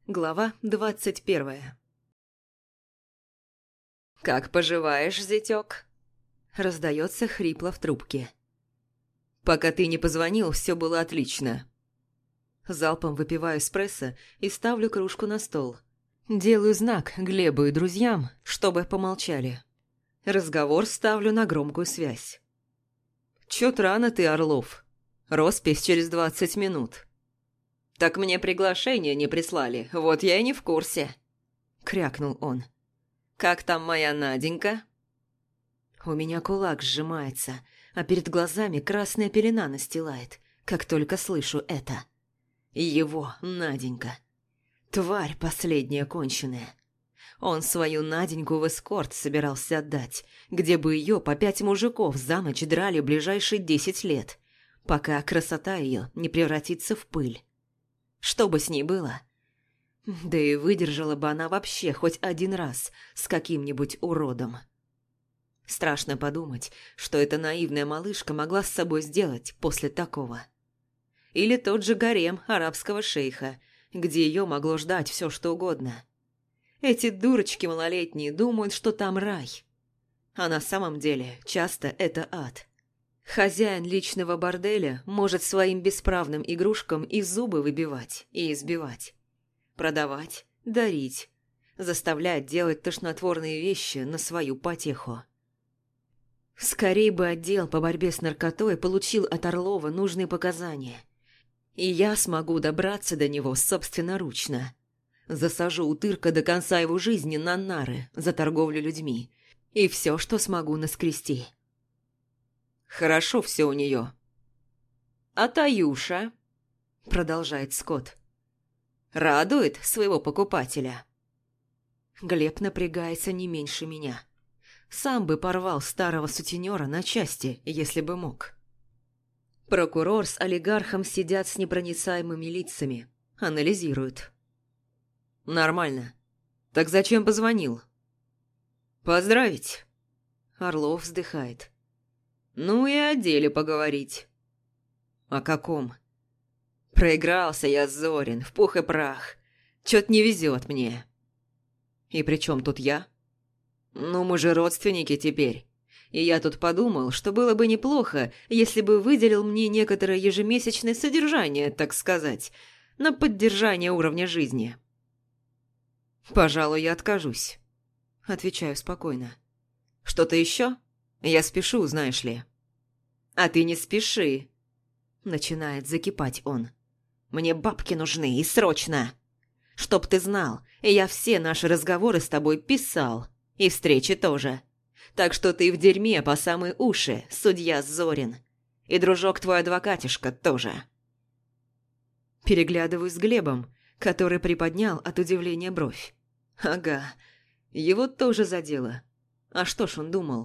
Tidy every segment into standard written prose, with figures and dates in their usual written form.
Глава 21. «Как поживаешь, зятёк?» Раздается хрипло в трубке. «Пока ты не позвонил, все было отлично». Залпом выпиваю эспрессо и ставлю кружку на стол. Делаю знак Глебу и друзьям, чтобы помолчали. Разговор ставлю на громкую связь. «Чё-то рано ты, Орлов. Роспись через 20 минут». «Так мне приглашение не прислали, вот я и не в курсе», — крякнул он. «Как там моя Наденька?» У меня кулак сжимается, а перед глазами красная пелена настилает, как только слышу это. Его Наденька. Тварь последняя конченая. Он свою Наденьку в эскорт собирался отдать, где бы ее по 5 мужиков за ночь драли ближайшие 10 лет, пока красота ее не превратится в пыль. Что бы с ней было? Да и выдержала бы она вообще хоть один раз с каким-нибудь уродом. Страшно подумать, что эта наивная малышка могла с собой сделать после такого. Или тот же гарем арабского шейха, где ее могло ждать все что угодно. Эти дурочки малолетние думают, что там рай. А на самом деле часто это ад. Хозяин личного борделя может своим бесправным игрушкам и зубы выбивать, и избивать. Продавать, дарить, заставлять делать тошнотворные вещи на свою потеху. Скорей бы отдел по борьбе с наркотой получил от Орлова нужные показания. И я смогу добраться до него собственноручно. Засажу утырка до конца его жизни на нары за торговлю людьми. И все, что смогу наскрести. Хорошо все у нее. А Таюша, продолжает Скотт, радует своего покупателя. Глеб напрягается не меньше меня. Сам бы порвал старого сутенера на части, если бы мог. Прокурор с олигархом сидят с непроницаемыми лицами, анализируют. Нормально. Так зачем позвонил? Поздравить. Орлов вздыхает. Ну и о деле поговорить. О каком? Проигрался я, Зорин, в пух и прах. Чё-то не везет мне. И при чем тут я? Ну, мы же родственники теперь. И я тут подумал, что было бы неплохо, если бы выделил мне некоторое ежемесячное содержание, так сказать, на поддержание уровня жизни. Пожалуй, я откажусь. Отвечаю спокойно. Что-то еще? Я спешу, знаешь ли. А ты не спеши. Начинает закипать он. Мне бабки нужны и срочно. Чтоб ты знал, я все наши разговоры с тобой писал. И встречи тоже. Так что ты в дерьме по самые уши, судья Зорин. И дружок твой адвокатишка тоже. Переглядываюсь с Глебом, который приподнял от удивления бровь. Ага, его тоже задело. А что ж он думал?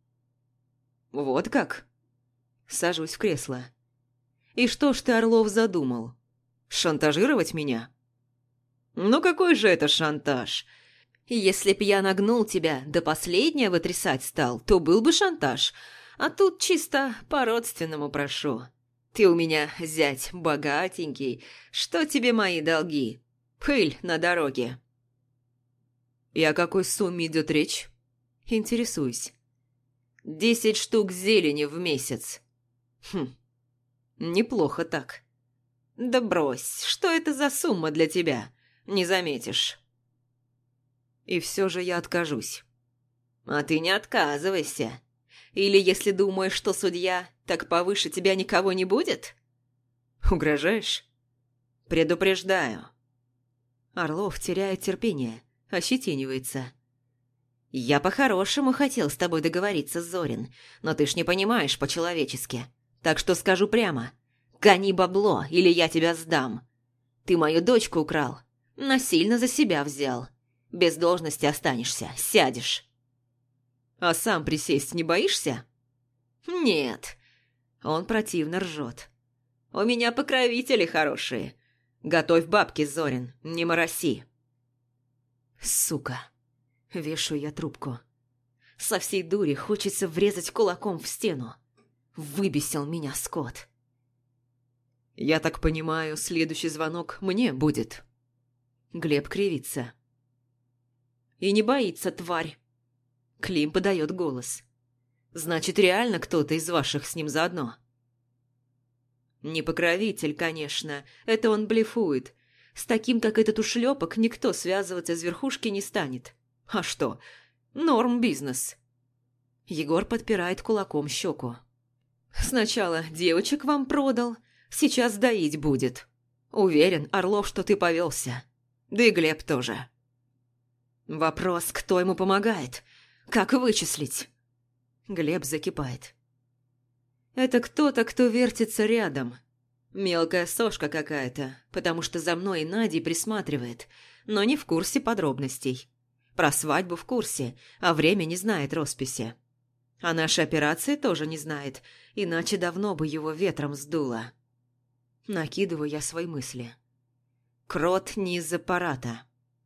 Вот как? Сажусь в кресло. И что ж ты, Орлов, задумал? Шантажировать меня? Ну какой же это шантаж? Если б я нагнул тебя до последнего вытрясать стал, то был бы шантаж. А тут чисто по-родственному прошу. Ты у меня зять богатенький. Что тебе мои долги? Пыль на дороге. И о какой сумме идет речь? Интересуюсь. 10 штук зелени в месяц. Хм, неплохо так. Да брось, что это за сумма для тебя? Не заметишь. И все же я откажусь. А ты не отказывайся. Или если думаешь, что судья, так повыше тебя никого не будет? Угрожаешь? Предупреждаю. Орлов теряет терпение, ощетинивается. Я по-хорошему хотел с тобой договориться, Зорин, но ты ж не понимаешь по-человечески. Так что скажу прямо. Гони бабло, или я тебя сдам. Ты мою дочку украл, насильно за себя взял. Без должности останешься, сядешь. А сам присесть не боишься? Нет. Он противно ржет. У меня покровители хорошие. Готовь бабки, Зорин, не мороси. Сука. Вешаю я трубку. Со всей дури хочется врезать кулаком в стену. Выбесил меня Скотт. Я так понимаю, следующий звонок мне будет. Глеб кривится. И не боится, тварь. Клим подает голос. Значит, реально кто-то из ваших с ним заодно? Не покровитель, конечно, это он блефует. С таким, как этот ушлепок, никто связываться с верхушки не станет. А что? Норм бизнес. Егор подпирает кулаком щеку. Сначала девочек вам продал, сейчас доить будет. Уверен, Орлов, что ты повелся. Да и Глеб тоже. Вопрос, кто ему помогает? Как вычислить? Глеб закипает. Это кто-то, кто вертится рядом. Мелкая сошка какая-то, потому что за мной и Надей присматривает, но не в курсе подробностей. Про свадьбу в курсе, а время не знает росписи. А наши операции тоже не знает, иначе давно бы его ветром сдуло. Накидываю я свои мысли. Крот не из аппарата.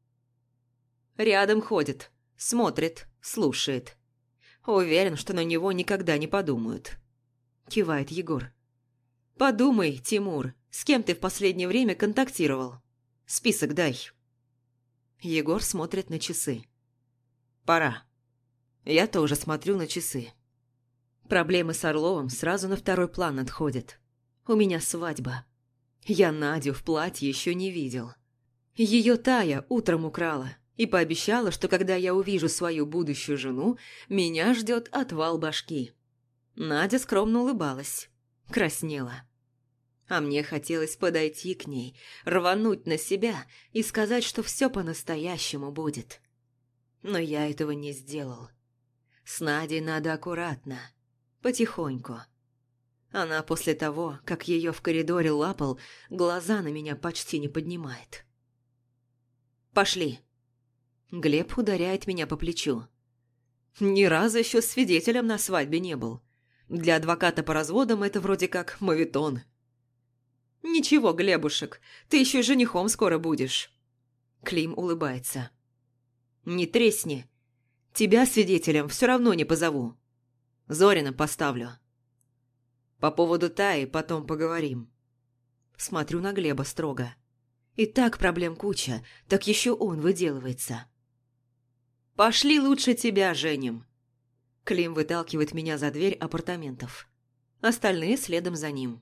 Рядом ходит, смотрит, слушает. Уверен, что на него никогда не подумают. Кивает Егор. Подумай, Тимур, с кем ты в последнее время контактировал? Список дай. Егор смотрит на часы. Пора. Я тоже смотрю на часы. Проблемы с Орловым сразу на второй план отходят. У меня свадьба. Я Надю в платье еще не видел. Ее Тая утром украла и пообещала, что когда я увижу свою будущую жену, меня ждет отвал башки. Надя скромно улыбалась, краснела. А мне хотелось подойти к ней, рвануть на себя и сказать, что все по-настоящему будет. Но я этого не сделал. С Надей надо аккуратно, потихоньку. Она после того, как ее в коридоре лапал, глаза на меня почти не поднимает. «Пошли!» Глеб ударяет меня по плечу. Ни разу еще свидетелем на свадьбе не был. Для адвоката по разводам это вроде как моветон. «Ничего, Глебушек, ты еще женихом скоро будешь». Клим улыбается. «Не тресни. Тебя свидетелем все равно не позову. Зорина поставлю. По поводу Таи потом поговорим». Смотрю на Глеба строго. И так проблем куча, так еще он выделывается. «Пошли лучше тебя женим». Клим выталкивает меня за дверь апартаментов. Остальные следом за ним.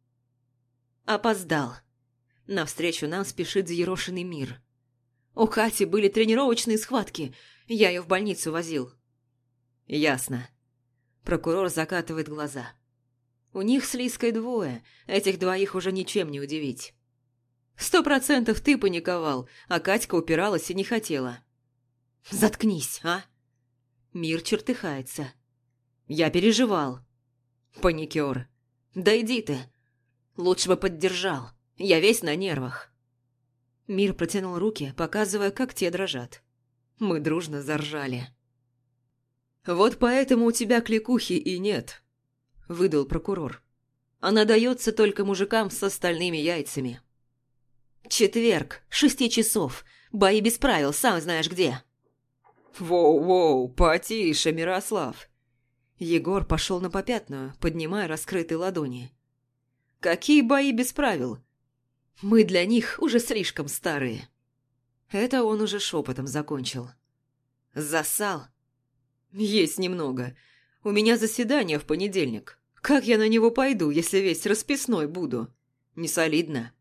Опоздал. Навстречу нам спешит взъерошенный Мир. У Кати были тренировочные схватки. Я ее в больницу возил. Ясно. Прокурор закатывает глаза. У них с Лиской двое. Этих двоих уже ничем не удивить. 100% ты паниковал, а Катька упиралась и не хотела. Заткнись, а? Мир чертыхается. Я переживал. Паникер. Да иди ты. Лучше бы поддержал. Я весь на нервах. Мир протянул руки, показывая, как те дрожат. Мы дружно заржали. «Вот поэтому у тебя кликухи и нет», – выдал прокурор. «Она дается только мужикам с остальными яйцами». «Четверг, 6 часов. Бои без правил, сам знаешь где». «Воу-воу, потише, Мирослав». Егор пошел на попятную, поднимая раскрытые ладони. «Какие бои без правил? Мы для них уже слишком старые». Это он уже шепотом закончил. «Засал?» «Есть немного. У меня заседание в понедельник. Как я на него пойду, если весь расписной буду? Не солидно».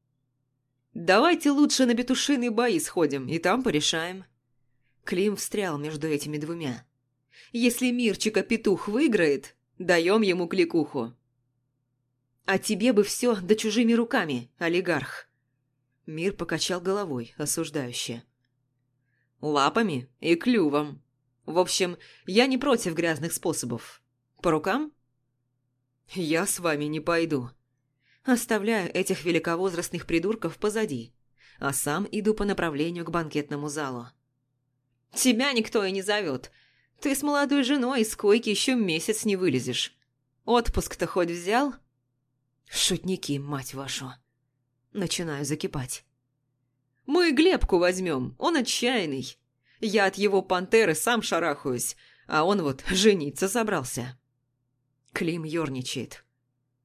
«Давайте лучше на петушиные бои сходим, и там порешаем». Клим встрял между этими двумя. «Если Мирчика петух выиграет, даем ему кликуху». «А тебе бы все да чужими руками, олигарх». Мир покачал головой, осуждающе. «Лапами и клювом. В общем, я не против грязных способов. По рукам?» «Я с вами не пойду». Оставляю этих великовозрастных придурков позади, а сам иду по направлению к банкетному залу. «Тебя никто и не зовет. Ты с молодой женой из койки еще месяц не вылезешь. Отпуск-то хоть взял?» «Шутники, мать вашу!» Начинаю закипать. «Мы Глебку возьмем, он отчаянный. Я от его пантеры сам шарахаюсь, а он вот жениться собрался». Клим ерничает.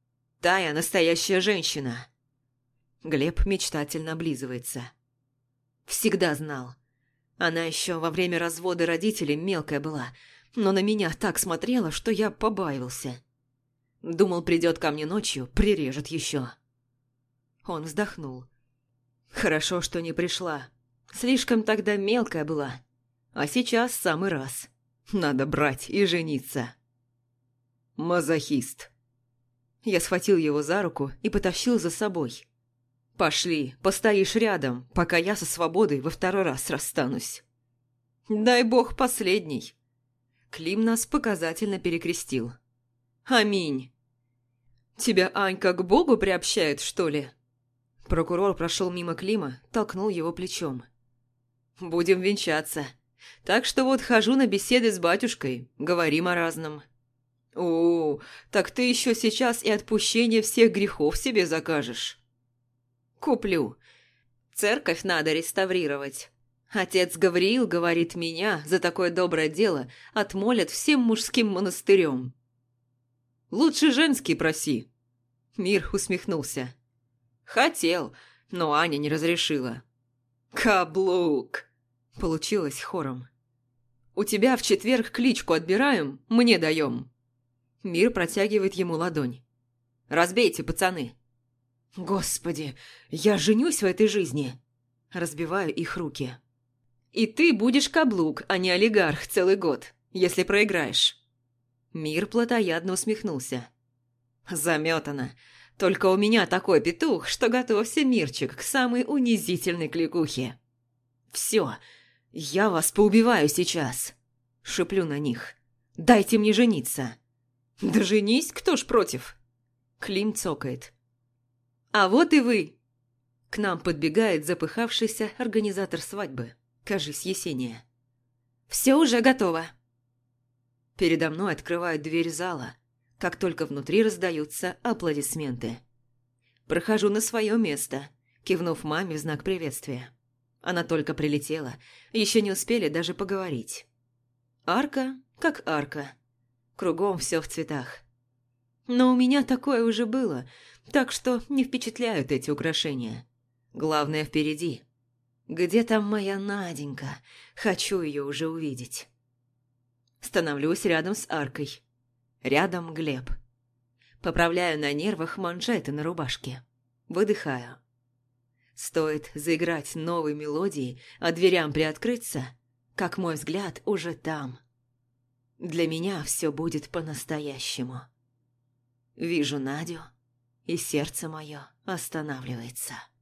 «Тая настоящая женщина». Глеб мечтательно облизывается. Всегда знал. Она еще во время развода родителей мелкая была, но на меня так смотрела, что я побаивался. Думал, придет ко мне ночью, прирежет еще. Он вздохнул. Хорошо, что не пришла. Слишком тогда мелкая была. А сейчас самый раз. Надо брать и жениться. Мазохист. Я схватил его за руку и потащил за собой. «Пошли, постоишь рядом, пока я со свободой во второй раз расстанусь». «Дай бог последний». Клим нас показательно перекрестил. «Аминь». «Тебя Анька к Богу приобщает, что ли?» Прокурор прошел мимо Клима, толкнул его плечом. «Будем венчаться. Так что вот хожу на беседы с батюшкой, говорим о разном». «О, так ты еще сейчас и отпущение всех грехов себе закажешь». «Куплю. Церковь надо реставрировать. Отец Гавриил, говорит, меня за такое доброе дело отмолят всем мужским монастырем». «Лучше женский проси». Мир усмехнулся. «Хотел, но Аня не разрешила». «Каблук!» Получилось хором. «У тебя в четверг кличку отбираем, мне даем». Мир протягивает ему ладонь. «Разбейте, пацаны». «Господи, я женюсь в этой жизни!» Разбиваю их руки. «И ты будешь каблук, а не олигарх целый год, если проиграешь». Мир плотоядно усмехнулся. «Заметано. Только у меня такой петух, что готовься, Мирчик, к самой унизительной кликухе». «Все, я вас поубиваю сейчас!» Шиплю на них. «Дайте мне жениться!» «Да женись, кто ж против?» Клим цокает. «А вот и вы!» К нам подбегает запыхавшийся организатор свадьбы, кажись, Есения. «Все уже готово!» Передо мной открывают дверь зала, как только внутри раздаются аплодисменты. Прохожу на свое место, кивнув маме в знак приветствия. Она только прилетела, еще не успели даже поговорить. Арка как арка. Кругом все в цветах. Но у меня такое уже было, так что не впечатляют эти украшения. Главное впереди. Где там моя Наденька? Хочу ее уже увидеть. Становлюсь рядом с аркой. Рядом Глеб. Поправляю на нервах манжеты на рубашке. Выдыхаю. Стоит заиграть новой мелодии, а дверям приоткрыться, как мой взгляд уже там. Для меня все будет по-настоящему. Вижу Надю, и сердце мое останавливается.